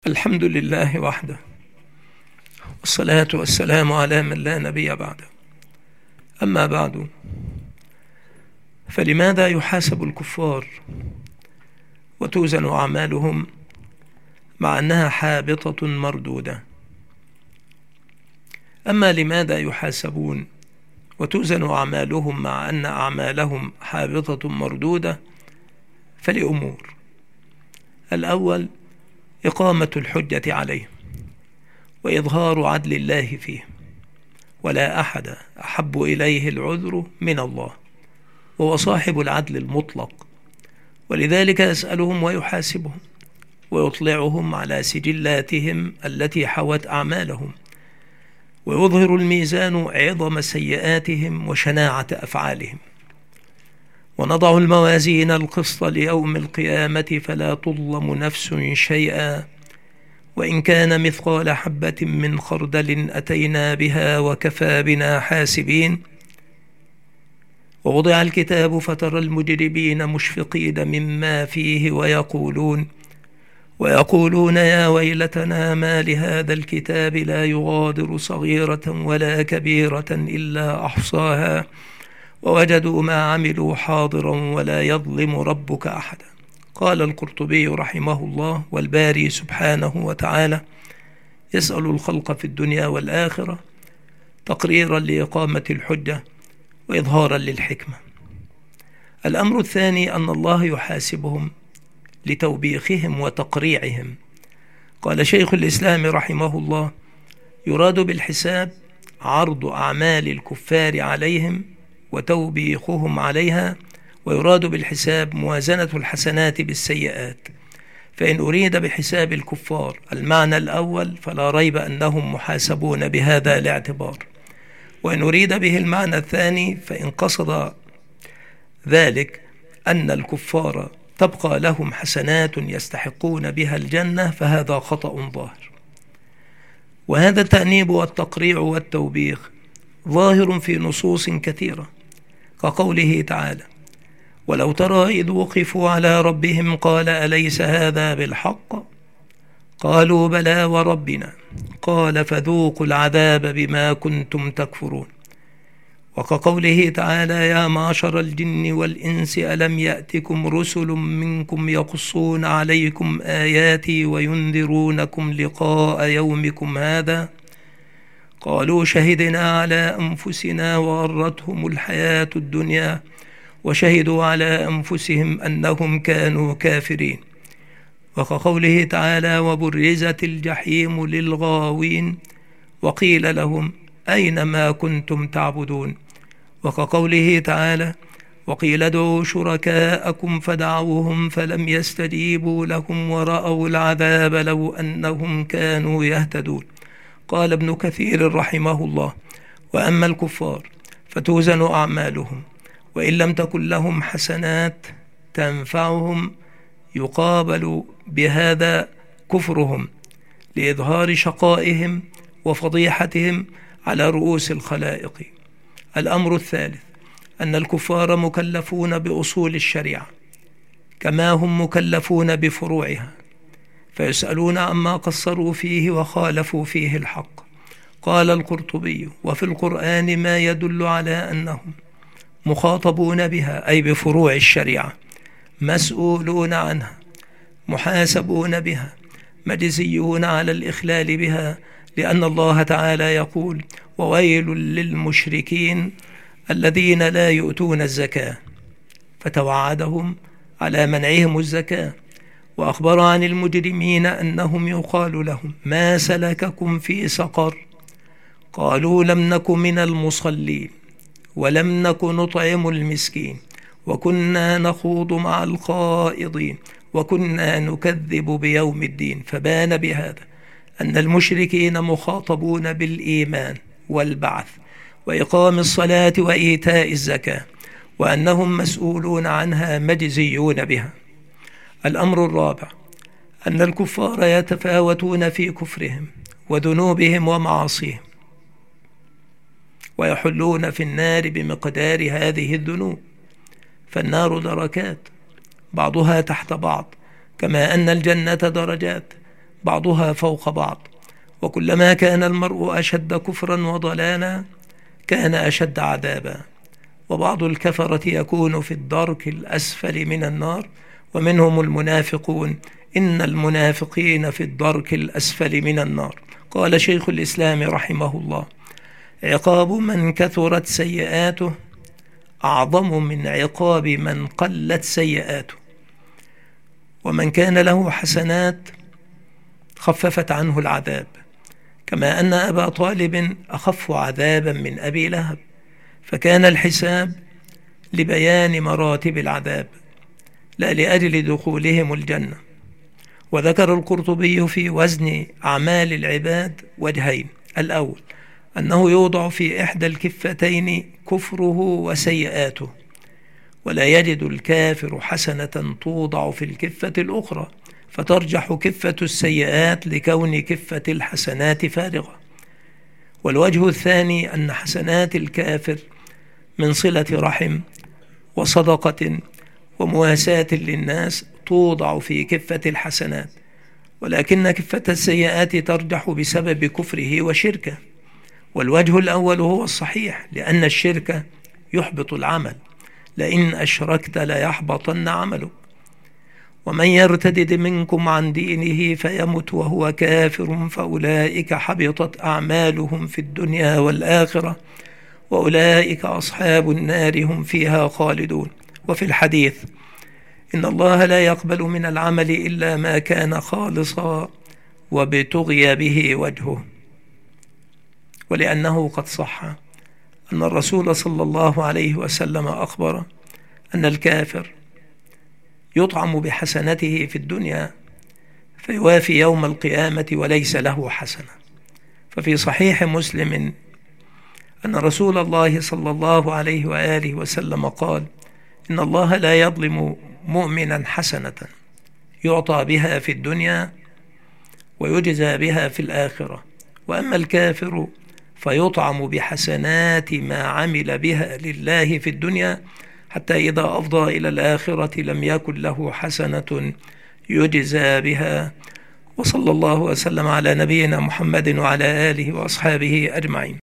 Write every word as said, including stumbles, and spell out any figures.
الحمد لله وحده، والصلاة والسلام على من لا نبي بعده. أما بعد، فلماذا يحاسب الكفار وتوزن أعمالهم مع أنها حابطة مردودة؟ أما لماذا يحاسبون وتوزن أعمالهم مع أن أعمالهم حابطة مردودة؟ فلأمور: الأول، إقامة الحجة عليهم وإظهار عدل الله فيه، ولا أحد أحب إليه العذر من الله، وهو صاحب العدل المطلق، ولذلك يسألهم ويحاسبهم ويطلعهم على سجلاتهم التي حوت أعمالهم، ويظهر الميزان عظم سيئاتهم وشناعة أفعالهم. ونضع الموازين القسط ليوم القيامة فلا تظلم نفس شيئا، وإن كان مثقال حبة من خردل أتينا بها وكفى بنا حاسبين. ووضع الكتاب فترى المجرمين مشفقين مما فيه ويقولون ويقولون يا ويلتنا ما لهذا الكتاب لا يغادر صغيرة ولا كبيرة إلا أحصاها ووجدوا ما عملوا حاضرا ولا يظلم ربك أحدا. قال القرطبي رحمه الله: والباري سبحانه وتعالى يسأل الخلق في الدنيا والآخرة تقريرا لإقامة الحجة وإظهارا للحكمة. الأمر الثاني أن الله يحاسبهم لتوبيخهم وتقريعهم. قال شيخ الإسلام رحمه الله: يراد بالحساب عرض أعمال الكفار عليهم وتوبيخهم عليها، ويراد بالحساب موازنة الحسنات بالسيئات. فإن أريد بحساب الكفار المعنى الأول فلا ريب أنهم محاسبون بهذا الاعتبار، وإن أريد به المعنى الثاني فإن قصد ذلك أن الكفار تبقى لهم حسنات يستحقون بها الجنة فهذا خطأ ظاهر. وهذا التأنيب والتقريع والتوبيخ ظاهر في نصوص كثيرة، كقوله تعالى: ولو ترى إذ وقفوا على ربهم قال أليس هذا بالحق؟ قالوا بلى وربنا قال فذوقوا العذاب بما كنتم تكفرون. وكقوله تعالى: يا معشر الجن والإنس ألم يأتكم رسل منكم يقصون عليكم آياتي وينذرونكم لقاء يومكم هذا قالوا شهدنا على أنفسنا وغرتهم الحياة الدنيا وشهدوا على أنفسهم أنهم كانوا كافرين. وكقوله تعالى: وبرزت الجحيم للغاوين وقيل لهم أين ما كنتم تعبدون. وكقوله تعالى: وقيل ادعوا شركاءكم فدعوهم فلم يستجيبوا لهم ورأوا العذاب لو أنهم كانوا يهتدون. قال ابن كثير رحمه الله: وأما الكفار فتوزن أعمالهم، وإن لم تكن لهم حسنات تنفعهم يقابل بهذا كفرهم لإظهار شقائهم وفضيحتهم على رؤوس الخلائق. الأمر الثالث أن الكفار مكلفون بأصول الشريعة كما هم مكلفون بفروعها، فيسألون عما قصروا فيه وخالفوا فيه الحق. قال القرطبي: وفي القرآن ما يدل على أنهم مخاطبون بها، أي بفروع الشريعة، مسؤولون عنها، محاسبون بها، مجزيون على الإخلال بها، لأن الله تعالى يقول: وويل للمشركين الذين لا يؤتون الزكاة، فتوعدهم على منعهم الزكاة. وأخبر عن المجرمين أنهم يقال لهم: ما سلككم في سقر؟ قالوا لم نك من المصلين ولم نك نطعم المسكين وكنا نخوض مع الخائضين وكنا نكذب بيوم الدين. فبان بهذا أن المشركين مخاطبون بالإيمان والبعث وإقام الصلاة وإيتاء الزكاة، وأنهم مسؤولون عنها مجزيون بها. الأمر الرابع أن الكفار يتفاوتون في كفرهم وذنوبهم ومعاصيهم، ويحلون في النار بمقدار هذه الذنوب، فالنار دركات بعضها تحت بعض، كما أن الجنة درجات بعضها فوق بعض، وكلما كان المرء أشد كفرا وضلالا كان أشد عذابا. وبعض الكفرة يكون في الدرك الأسفل من النار، ومنهم المنافقون، إن المنافقين في الدرك الأسفل من النار. قال شيخ الإسلام رحمه الله: عقاب من كثرت سيئاته أعظم من عقاب من قلت سيئاته. ومن كان له حسنات خففت عنه العذاب، كما أن أبا طالب أخف عذابا من أبي لهب، فكان الحساب لبيان مراتب العذاب لا لأجل دخولهم الجنة. وذكر القرطبي في وزن أعمال العباد وجهين: الأول أنه يوضع في إحدى الكفتين كفره وسيئاته، ولا يجد الكافر حسنة توضع في الكفة الأخرى، فترجح كفة السيئات لكون كفة الحسنات فارغة. والوجه الثاني أن حسنات الكافر من صلة رحم وصدقة ومواساة للناس توضع في كفة الحسنات، ولكن كفة السيئات ترجح بسبب كفره وشركه. والوجه الأول هو الصحيح، لأن الشرك يحبط العمل، لئن أشركت ليحبطن عملك. ومن يرتدد منكم عن دينه فيمت وهو كافر فأولئك حبطت أعمالهم في الدنيا والآخرة وأولئك أصحاب النار هم فيها خالدون. وفي الحديث: إن الله لا يقبل من العمل إلا ما كان خالصا وابتغي به وجهه. ولأنه قد صح أن الرسول صلى الله عليه وسلم أخبر أن الكافر يطعم بحسنته في الدنيا فيوافي يوم القيامة وليس له حسنة. ففي صحيح مسلم أن رسول الله صلى الله عليه وآله وسلم قال: إن الله لا يظلم مؤمنا حسنة يعطى بها في الدنيا ويجزى بها في الآخرة، وأما الكافر فيطعم بحسنات ما عمل بها لله في الدنيا حتى إذا أفضى إلى الآخرة لم يكن له حسنة يجزى بها. وصلى الله وسلم على نبينا محمد وعلى آله وأصحابه أجمعين.